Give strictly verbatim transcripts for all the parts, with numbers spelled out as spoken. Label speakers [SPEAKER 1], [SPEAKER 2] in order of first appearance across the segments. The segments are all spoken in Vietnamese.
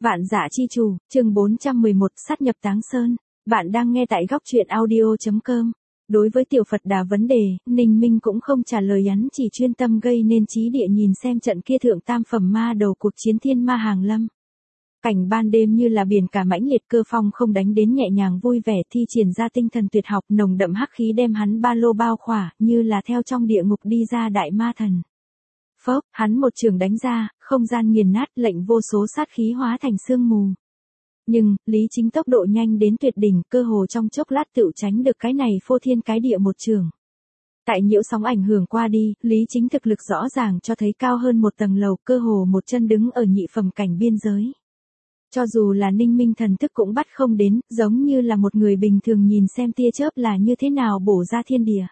[SPEAKER 1] Vạn Dã Chi Chủ, chương bốn trăm mười một, sát nhập Táng Sơn. Bạn đang nghe tại góc truyện audio chấm com. Đối với Tiểu Phật Đà vấn đề, Ninh Minh cũng không trả lời, hắn chỉ chuyên tâm gây nên trí địa nhìn xem trận kia thượng tam phẩm ma đầu cuộc chiến thiên ma hàng lâm. Cảnh ban đêm như là biển cả mãnh liệt, Cơ Phong không đánh đến nhẹ nhàng vui vẻ, thi triển ra tinh thần tuyệt học, nồng đậm hắc khí đem hắn ba lô bao khỏa, như là theo trong địa ngục đi ra đại ma thần. Phốc, hắn một trường đánh ra, không gian nghiền nát, lệnh vô số sát khí hóa thành sương mù. Nhưng, Lý Chính tốc độ nhanh đến tuyệt đỉnh, cơ hồ trong chốc lát tựu tránh được cái này phô thiên cái địa một trường. Tại nhiễu sóng ảnh hưởng qua đi, Lý Chính thực lực rõ ràng cho thấy cao hơn một tầng lầu, cơ hồ một chân đứng ở nhị phẩm cảnh biên giới. Cho dù là Ninh Minh thần thức cũng bắt không đến, giống như là một người bình thường nhìn xem tia chớp là như thế nào bổ ra thiên địa.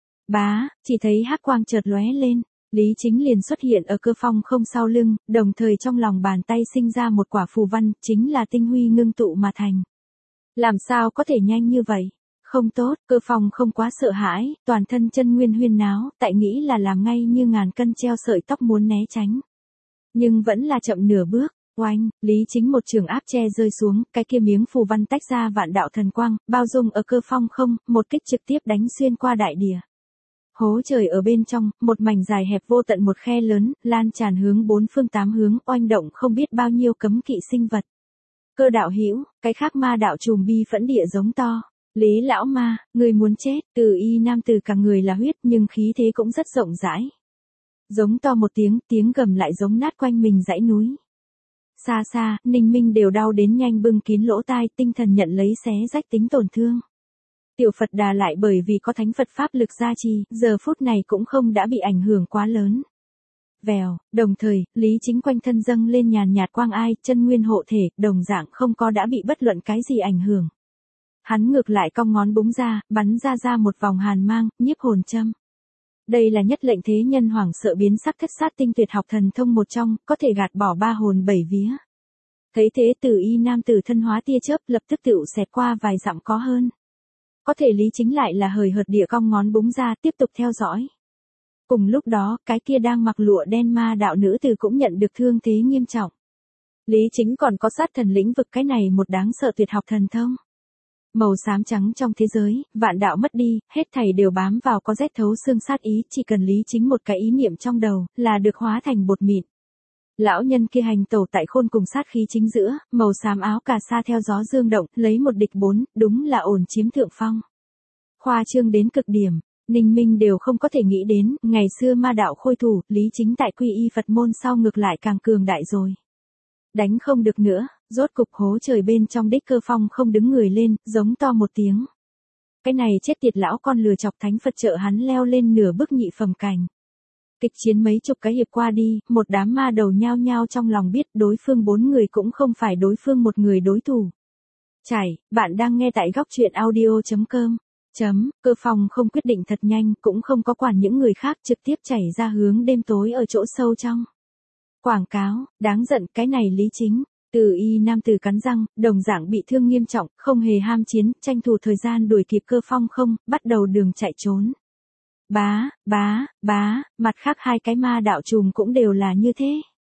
[SPEAKER 1] Bá, chỉ thấy hắc quang chợt lóe lên. Lý Chính liền xuất hiện ở Cơ Phong không sau lưng, đồng thời trong lòng bàn tay sinh ra một quả phù văn, chính là tinh huy ngưng tụ mà thành. Làm sao có thể nhanh như vậy? Không tốt, Cơ Phong không quá sợ hãi, toàn thân chân nguyên huyên náo, tại nghĩ là làm ngay như ngàn cân treo sợi tóc muốn né tránh. Nhưng vẫn là chậm nửa bước, oanh, Lý Chính một trường áp che rơi xuống, cái kia miếng phù văn tách ra vạn đạo thần quang, bao dung ở Cơ Phong không, một kích trực tiếp đánh xuyên qua đại địa. Hố trời ở bên trong, một mảnh dài hẹp vô tận một khe lớn, lan tràn hướng bốn phương tám hướng, oanh động không biết bao nhiêu cấm kỵ sinh vật. Cơ đạo hữu, cái khác ma đạo trùm bi phẫn địa giống to. Lý lão ma, người muốn chết, từ y nam từ cả người là huyết nhưng khí thế cũng rất rộng rãi. Giống to một tiếng, tiếng gầm lại giống nát quanh mình dãy núi. Xa xa, Ninh Minh đều đau đến nhanh bưng kín lỗ tai, tinh thần nhận lấy xé rách tính tổn thương. Tiểu Phật Đà lại bởi vì có thánh Phật pháp lực gia trì, giờ phút này cũng không đã bị ảnh hưởng quá lớn. Vèo, đồng thời, Lý Chính quanh thân dâng lên nhàn nhạt quang ai, chân nguyên hộ thể, đồng dạng không có đã bị bất luận cái gì ảnh hưởng. Hắn ngược lại cong ngón búng ra, bắn ra ra một vòng hàn mang, nhiếp hồn châm. Đây là nhất lệnh thế nhân hoảng sợ biến sắc thất sát tinh tuyệt học thần thông một trong, có thể gạt bỏ ba hồn bảy vía. Thấy thế Tử y nam tử thân hóa tia chớp lập tức tựu xẹt qua vài dặm có hơn. Có thể Lý Chính lại là hời hợt địa cong ngón búng ra tiếp tục theo dõi. Cùng lúc đó, cái kia đang mặc lụa đen ma đạo nữ tử cũng nhận được thương thế nghiêm trọng. Lý Chính còn có sát thần lĩnh vực, cái này một đáng sợ tuyệt học thần thông. Màu xám trắng trong thế giới, vạn đạo mất đi, hết thảy đều bám vào có rét thấu xương sát ý, chỉ cần Lý Chính một cái ý niệm trong đầu, là được hóa thành bột mịn. Lão nhân kia hành tẩu tại khôn cùng sát khí chính giữa, màu xám áo cà sa theo gió dương động, lấy một địch bốn, đúng là ổn chiếm thượng phong. Khoa trương đến cực điểm, Ninh Minh đều không có thể nghĩ đến, ngày xưa ma đạo khôi thủ, Lý Chính tại quy y Phật môn sau ngược lại càng cường đại rồi. Đánh không được nữa, rốt cục hố trời bên trong đích Cơ Phong không đứng người lên, giống to một tiếng. Cái này chết tiệt lão con lừa chọc thánh Phật trợ hắn leo lên nửa bước nhị phẩm cảnh. Kịch chiến mấy chục cái hiệp qua đi, một đám ma đầu nhao nhao trong lòng biết đối phương bốn người cũng không phải đối phương một người đối thủ. Chảy, bạn đang nghe tại góc truyện audio chấm com. Chấm, Cơ Phong không quyết định thật nhanh, cũng không có quản những người khác, trực tiếp chảy ra hướng đêm tối ở chỗ sâu trong. Quảng cáo, đáng giận, cái này Lý Chính. Từ y nam tử cắn răng, đồng dạng bị thương nghiêm trọng, không hề ham chiến, tranh thủ thời gian đuổi kịp Cơ Phong không, bắt đầu đường chạy trốn. Bá, bá, bá, mặt khác hai cái ma đạo trùm cũng đều là như thế.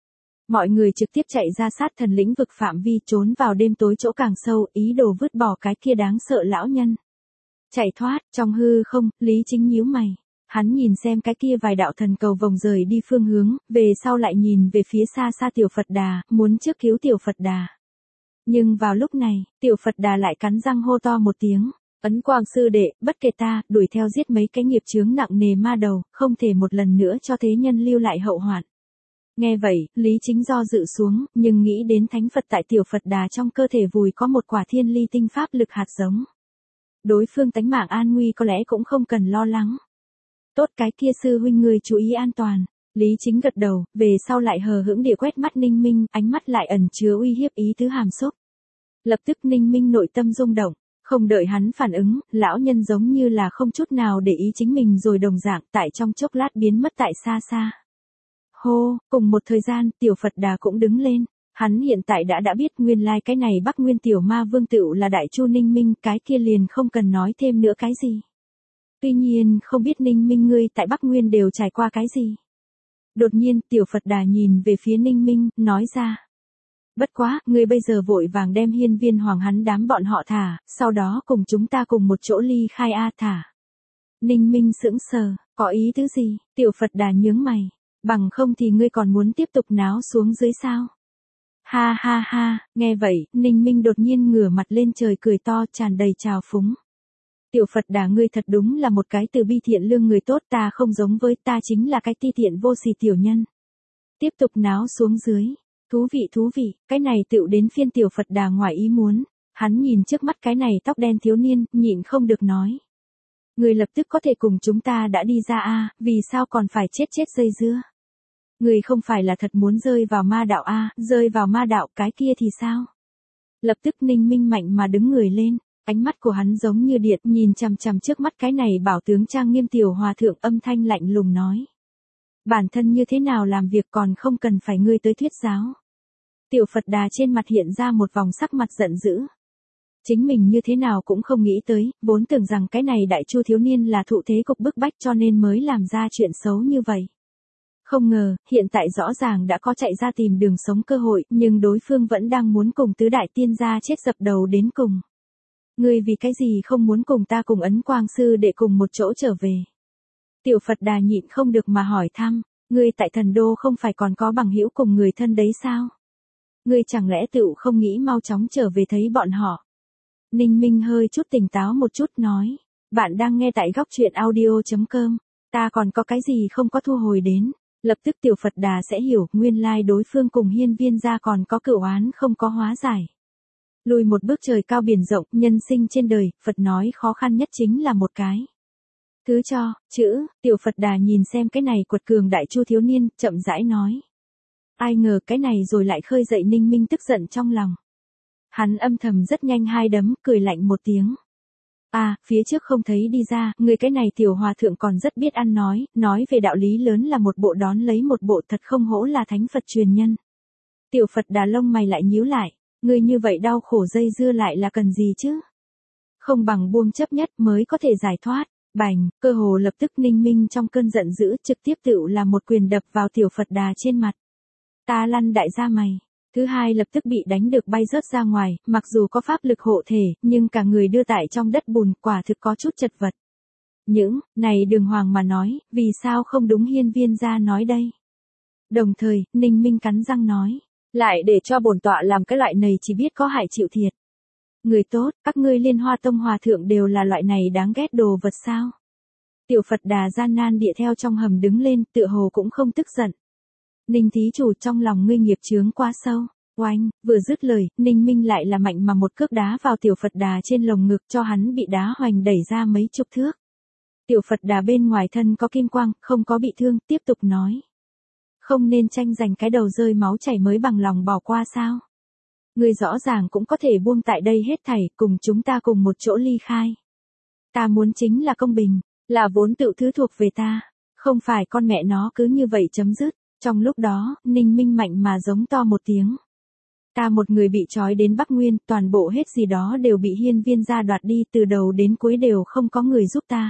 [SPEAKER 1] Mọi người trực tiếp chạy ra sát thần lĩnh vực phạm vi, trốn vào đêm tối chỗ càng sâu, ý đồ vứt bỏ cái kia đáng sợ lão nhân. Chạy thoát, trong hư không, Lý Chính nhíu mày. Hắn nhìn xem cái kia vài đạo thần cầu vòng rời đi phương hướng, về sau lại nhìn về phía xa xa Tiểu Phật Đà, muốn trước cứu Tiểu Phật Đà. Nhưng vào lúc này, Tiểu Phật Đà lại cắn răng hô to một tiếng. Ấn Quang sư đệ, bất kể ta, đuổi theo giết mấy cái nghiệp chướng nặng nề ma đầu, không thể một lần nữa cho thế nhân lưu lại hậu hoạn. Nghe vậy, Lý Chính do dự xuống, nhưng nghĩ đến thánh Phật tại Tiểu Phật Đà trong cơ thể vùi có một quả thiên ly tinh pháp lực hạt giống. Đối phương tánh mạng an nguy có lẽ cũng không cần lo lắng. Tốt, cái kia sư huynh người chú ý an toàn. Lý Chính gật đầu, về sau lại hờ hững địa quét mắt Ninh Minh, ánh mắt lại ẩn chứa uy hiếp ý tứ hàm xúc. Lập tức Ninh Minh nội tâm rung động. Không đợi hắn phản ứng, lão nhân giống như là không chút nào để ý chính mình rồi đồng dạng tại trong chốc lát biến mất tại xa xa. Hô, cùng một thời gian, Tiểu Phật Đà cũng đứng lên. Hắn hiện tại đã đã biết nguyên lai like cái này Bắc Nguyên Tiểu Ma Vương tựu là Đại Chu Ninh Minh, cái kia liền không cần nói thêm nữa cái gì. Tuy nhiên, không biết Ninh Minh ngươi tại Bắc Nguyên đều trải qua cái gì. Đột nhiên, Tiểu Phật Đà nhìn về phía Ninh Minh, nói ra. Bất quá, ngươi bây giờ vội vàng đem hiên viên hoàng hắn đám bọn họ thả, sau đó cùng chúng ta cùng một chỗ ly khai a thả. Ninh Minh sững sờ, có ý tứ gì? Tiểu Phật Đà nhướng mày, bằng không thì ngươi còn muốn tiếp tục náo xuống dưới sao? Ha ha ha, nghe vậy, Ninh Minh đột nhiên ngửa mặt lên trời cười to tràn đầy trào phúng. Tiểu Phật Đà ngươi thật đúng là một cái từ bi thiện lương người tốt, ta không giống với, ta chính là cái ti tiện vô sỉ tiểu nhân. Tiếp tục náo xuống dưới. Thú vị thú vị, cái này tựu đến phiên Tiểu Phật Đà ngoài ý muốn. Hắn nhìn trước mắt cái này tóc đen thiếu niên, nhịn không được nói. Người lập tức có thể cùng chúng ta đã đi ra a, vì sao còn phải chết chết dây dưa? Người không phải là thật muốn rơi vào ma đạo a, rơi vào ma đạo cái kia thì sao? Lập tức Ninh Minh mạnh mà đứng người lên, ánh mắt của hắn giống như điện nhìn chằm chằm trước mắt cái này bảo tướng trang nghiêm tiểu hòa thượng, âm thanh lạnh lùng nói. Bản thân như thế nào làm việc còn không cần phải ngươi tới thuyết giáo. Tiểu Phật Đà trên mặt hiện ra một vòng sắc mặt giận dữ. Chính mình như thế nào cũng không nghĩ tới, vốn tưởng rằng cái này đại chu thiếu niên là thụ thế cục bức bách cho nên mới làm ra chuyện xấu như vậy. Không ngờ, hiện tại rõ ràng đã có chạy ra tìm đường sống cơ hội, nhưng đối phương vẫn đang muốn cùng tứ đại tiên gia chết dập đầu đến cùng. Ngươi vì cái gì không muốn cùng ta cùng Ấn Quang Sư để cùng một chỗ trở về? Tiểu Phật Đà nhịn không được mà hỏi thăm, ngươi tại thần đô không phải còn có bằng hữu cùng người thân đấy sao? Ngươi chẳng lẽ tựu không nghĩ mau chóng trở về thấy bọn họ? Ninh Minh hơi chút tỉnh táo một chút nói, bạn đang nghe tại góc truyện audio chấm com, ta còn có cái gì không có thu hồi đến. Lập tức Tiểu Phật Đà sẽ hiểu, nguyên lai đối phương cùng hiên viên gia còn có cửu oán không có hóa giải. Lùi một bước trời cao biển rộng, nhân sinh trên đời, Phật nói khó khăn nhất chính là một cái. Thứ cho, chữ, Tiểu Phật Đà nhìn xem cái này quật cường đại chu thiếu niên, chậm rãi nói. Ai ngờ cái này rồi lại khơi dậy Ninh Minh tức giận trong lòng. Hắn âm thầm rất nhanh hai đấm, cười lạnh một tiếng. À, phía trước không thấy đi ra, người cái này tiểu hòa thượng còn rất biết ăn nói, nói về đạo lý lớn là một bộ đón lấy một bộ, thật không hổ là thánh Phật truyền nhân. Tiểu Phật Đà lông mày lại nhíu lại, người như vậy đau khổ dây dưa lại là cần gì chứ? Không bằng buông chấp nhất mới có thể giải thoát. Bành, cơ hồ lập tức Ninh Minh trong cơn giận dữ trực tiếp tựu là một quyền đập vào Tiểu Phật Đà trên mặt. Ta lăn đại gia mày. Thứ hai lập tức bị đánh được bay rớt ra ngoài, mặc dù có pháp lực hộ thể, nhưng cả người đưa tại trong đất bùn, quả thực có chút chật vật. Những, này đường hoàng mà nói, vì sao không đúng hiên viên gia nói đây? Đồng thời, Ninh Minh cắn răng nói, lại để cho bổn tọa làm cái loại này chỉ biết có hại chịu thiệt. Người tốt, các ngươi Liên Hoa Tông hòa thượng đều là loại này đáng ghét đồ vật sao? Tiểu Phật Đà gian nan địa theo trong hầm đứng lên, tựa hồ cũng không tức giận. Ninh thí chủ trong lòng ngươi nghiệp chướng quá sâu. Oanh, vừa dứt lời, Ninh Minh lại là mạnh mà một cước đá vào Tiểu Phật Đà trên lồng ngực cho hắn bị đá hoành đẩy ra mấy chục thước. Tiểu Phật Đà bên ngoài thân có kim quang, không có bị thương, tiếp tục nói. Không nên tranh giành cái đầu rơi máu chảy mới bằng lòng bỏ qua sao? Ngươi rõ ràng cũng có thể buông tại đây hết thảy, cùng chúng ta cùng một chỗ ly khai. Ta muốn chính là công bình, là vốn tự thứ thuộc về ta, không phải con mẹ nó cứ như vậy chấm dứt. Trong lúc đó, Ninh Minh mạnh mà giống to một tiếng. Ta một người bị trói đến Bắc Nguyên, toàn bộ hết gì đó đều bị hiên viên gia đoạt đi, từ đầu đến cuối đều không có người giúp ta.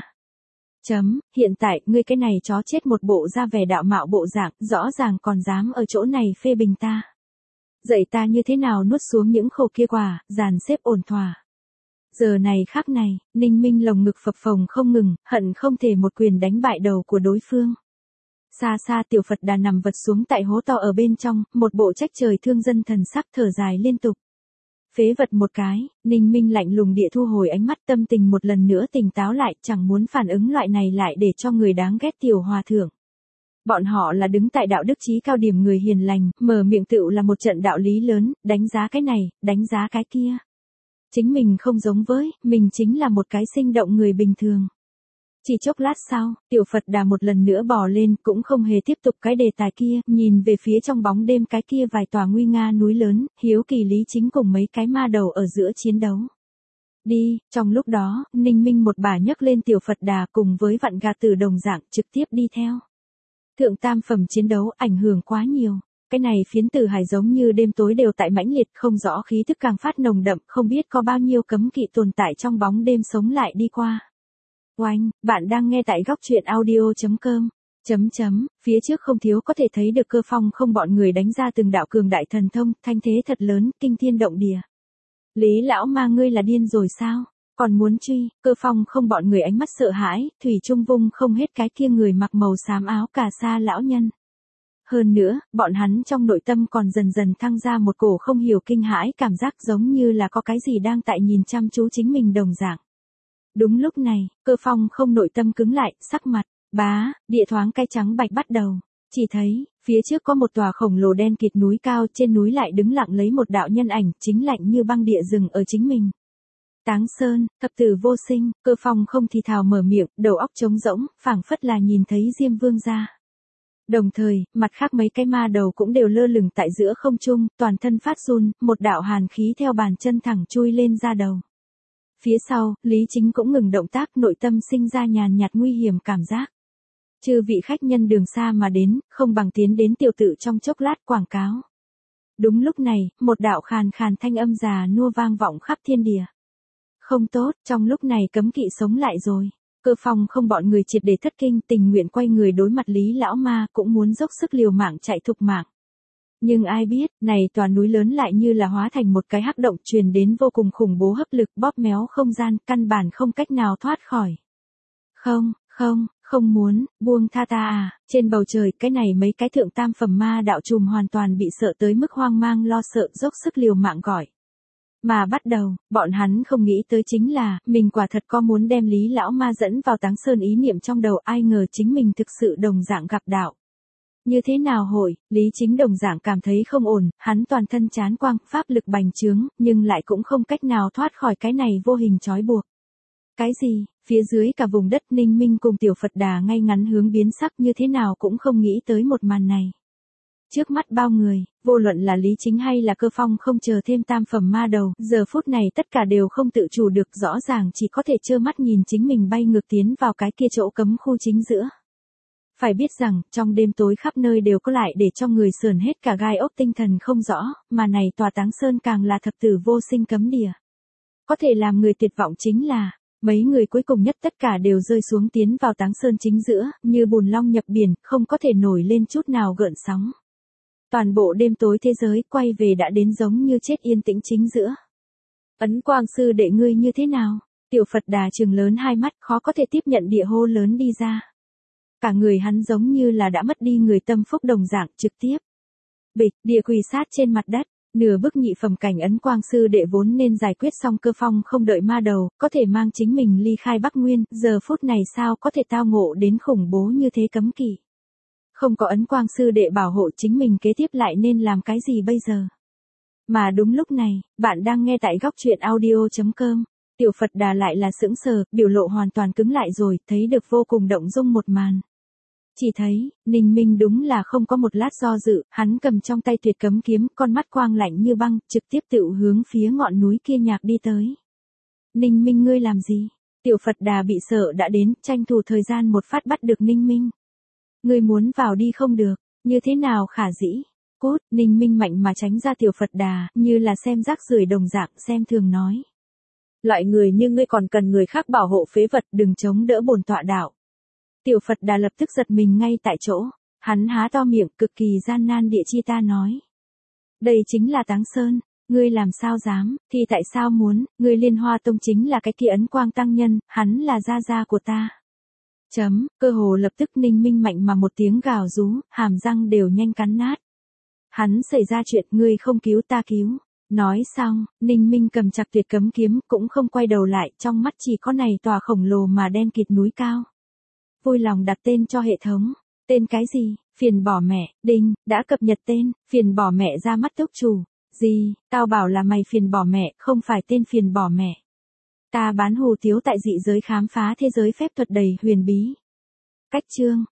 [SPEAKER 1] Chấm, hiện tại, ngươi cái này chó chết một bộ ra vẻ đạo mạo bộ dạng, rõ ràng còn dám ở chỗ này phê bình ta. Dạy ta như thế nào nuốt xuống những khổ kia quả, dàn xếp ổn thỏa. Giờ này khắc này, Ninh Minh lồng ngực phập phồng không ngừng, hận không thể một quyền đánh bại đầu của đối phương. Xa xa Tiểu Phật Đà nằm vật xuống tại hố to ở bên trong, một bộ trách trời thương dân thần sắc thở dài liên tục. Phế vật một cái, Ninh Minh lạnh lùng địa thu hồi ánh mắt, tâm tình một lần nữa tỉnh táo lại, chẳng muốn phản ứng loại này lại để cho người đáng ghét tiểu hòa thượng. Bọn họ là đứng tại đạo đức chí cao điểm người hiền lành, mở miệng tựu là một trận đạo lý lớn, đánh giá cái này, đánh giá cái kia. Chính mình không giống với, mình chính là một cái sinh động người bình thường. Chỉ chốc lát sau, Tiểu Phật Đà một lần nữa bò lên, cũng không hề tiếp tục cái đề tài kia, nhìn về phía trong bóng đêm cái kia vài tòa nguy nga núi lớn, hiếu kỳ Lý Chính cùng mấy cái ma đầu ở giữa chiến đấu. Đi, trong lúc đó, Ninh Minh một bà nhấc lên Tiểu Phật Đà cùng với vạn gà tử đồng dạng trực tiếp đi theo. Thượng tam phẩm chiến đấu ảnh hưởng quá nhiều. Cái này phiến tử hải giống như đêm tối đều tại mãnh liệt, không rõ khí thức càng phát nồng đậm, không biết có bao nhiêu cấm kỵ tồn tại trong bóng đêm sống lại đi qua. Oanh, bạn đang nghe tại góc truyện audio chấm com. Chấm chấm, phía trước không thiếu có thể thấy được Cơ Phong không bọn người đánh ra từng đạo cường đại thần thông, thanh thế thật lớn, kinh thiên động địa. Lý lão ma ngươi là điên rồi sao? Còn muốn truy? Cơ Phong không bọn người ánh mắt sợ hãi, thủy trung vung không hết cái kia người mặc màu xám áo cà sa lão nhân. Hơn nữa, bọn hắn trong nội tâm còn dần dần thăng ra một cổ không hiểu kinh hãi cảm giác giống như là có cái gì đang tại nhìn chăm chú chính mình đồng dạng. Đúng lúc này, Cơ Phong không nội tâm cứng lại, sắc mặt, bá, địa thoáng cái trắng bạch bắt đầu. Chỉ thấy, phía trước có một tòa khổng lồ đen kịt núi cao, trên núi lại đứng lặng lấy một đạo nhân ảnh, chính lạnh như băng địa rừng ở chính mình. Táng Sơn, thập tử vô sinh, Cơ Phong không thì thào mở miệng, đầu óc trống rỗng, phảng phất là nhìn thấy Diêm Vương gia. Đồng thời, mặt khác mấy cái ma đầu cũng đều lơ lửng tại giữa không trung, toàn thân phát run, một đạo hàn khí theo bàn chân thẳng chui lên ra đầu. Phía sau, Lý Chính cũng ngừng động tác, nội tâm sinh ra nhàn nhạt nguy hiểm cảm giác. Chư vị khách nhân đường xa mà đến, không bằng tiến đến tiểu tự trong chốc lát quảng cáo. Đúng lúc này, một đạo khàn khàn thanh âm già nua vang vọng khắp thiên địa. Không tốt, trong lúc này cấm kỵ sống lại rồi. Cơ Phong không bọn người triệt để thất kinh, tình nguyện quay người đối mặt Lý lão ma, cũng muốn dốc sức liều mạng chạy thục mạng. Nhưng ai biết, này tòa núi lớn lại như là hóa thành một cái hắc động truyền đến vô cùng khủng bố hấp lực bóp méo không gian, căn bản không cách nào thoát khỏi. Không, không, không muốn, buông tha ta à, trên bầu trời cái này mấy cái thượng tam phẩm ma đạo trùm hoàn toàn bị sợ tới mức hoang mang lo sợ dốc sức liều mạng gọi. Mà bắt đầu, bọn hắn không nghĩ tới chính là, mình quả thật có muốn đem Lý lão ma dẫn vào Táng Sơn ý niệm trong đầu, ai ngờ chính mình thực sự đồng dạng gặp đạo. Như thế nào hội, Lý Chính đồng dạng cảm thấy không ổn, hắn toàn thân chán quang, pháp lực bành trướng, nhưng lại cũng không cách nào thoát khỏi cái này vô hình trói buộc. Cái gì, phía dưới cả vùng đất Ninh Minh cùng Tiểu Phật Đà ngay ngắn hướng biến sắc như thế nào cũng không nghĩ tới một màn này. Trước mắt bao người, vô luận là Lý Chính hay là Cơ Phong không chờ thêm tam phẩm ma đầu, giờ phút này tất cả đều không tự chủ được, rõ ràng chỉ có thể trơ mắt nhìn chính mình bay ngược tiến vào cái kia chỗ cấm khu chính giữa. Phải biết rằng, trong đêm tối khắp nơi đều có lại để cho người sườn hết cả gai ốc tinh thần không rõ, mà này tòa Táng Sơn càng là thập tử vô sinh cấm địa. Có thể làm người tuyệt vọng chính là, mấy người cuối cùng nhất tất cả đều rơi xuống tiến vào Táng Sơn chính giữa, như bùn long nhập biển, không có thể nổi lên chút nào gợn sóng. Toàn bộ đêm tối thế giới quay về đã đến giống như chết yên tĩnh chính giữa. Ấn Quang sư đệ ngươi như thế nào? Tiểu Phật Đà trừng lớn hai mắt, khó có thể tiếp nhận địa hô lớn đi ra. Cả người hắn giống như là đã mất đi người tâm phúc đồng dạng, trực tiếp. Bịch, địa quỳ sát trên mặt đất, nửa bức nhị phẩm cảnh Ấn Quang sư đệ vốn nên giải quyết xong Cơ Phong không đợi ma đầu, có thể mang chính mình ly khai Bắc Nguyên, giờ phút này sao có thể tao ngộ đến khủng bố như thế cấm kỵ. Không có Ấn Quang sư đệ bảo hộ chính mình kế tiếp lại nên làm cái gì bây giờ? Mà đúng lúc này, bạn đang nghe tại góc truyện audio chấm com. Tiểu Phật Đà lại là sững sờ, biểu lộ hoàn toàn cứng lại rồi, thấy được vô cùng động dung một màn. Chỉ thấy, Ninh Minh đúng là không có một lát do dự, hắn cầm trong tay tuyệt cấm kiếm, con mắt quang lạnh như băng, trực tiếp tự hướng phía ngọn núi kia nhạc đi tới. Ninh Minh ngươi làm gì? Tiểu Phật Đà bị sợ đã đến, tranh thủ thời gian một phát bắt được Ninh Minh. Ngươi muốn vào đi không được, như thế nào khả dĩ? Cút, Ninh Minh mạnh mà tránh ra Tiểu Phật Đà, như là xem rác rưởi đồng dạng, xem thường nói. Loại người như ngươi còn cần người khác bảo hộ phế vật, đừng chống đỡ bổn tọa đạo. Tiểu Phật Đà lập tức giật mình ngay tại chỗ, hắn há to miệng cực kỳ gian nan địa chi ta nói. Đây chính là Táng Sơn, ngươi làm sao dám, thì tại sao muốn, ngươi Liên Hoa Tông chính là cái kia Ấn Quang tăng nhân, hắn là gia gia của ta. Chấm, cơ hồ lập tức Ninh Minh mạnh mà một tiếng gào rú, hàm răng đều nhanh cắn nát. Hắn xảy ra chuyện ngươi không cứu ta cứu. Nói xong, Ninh Minh cầm chặt tuyệt cấm kiếm cũng không quay đầu lại, trong mắt chỉ có này tòa khổng lồ mà đen kịt núi cao. Vui lòng đặt tên cho hệ thống. Tên cái gì? Phiền bỏ mẹ, đinh, đã cập nhật tên, phiền bỏ mẹ ra mắt tốc chủ. Gì, tao bảo là mày phiền bỏ mẹ, không phải tên phiền bỏ mẹ. Ta bán hù tiếu tại dị giới khám phá thế giới phép thuật đầy huyền bí. Cách chương,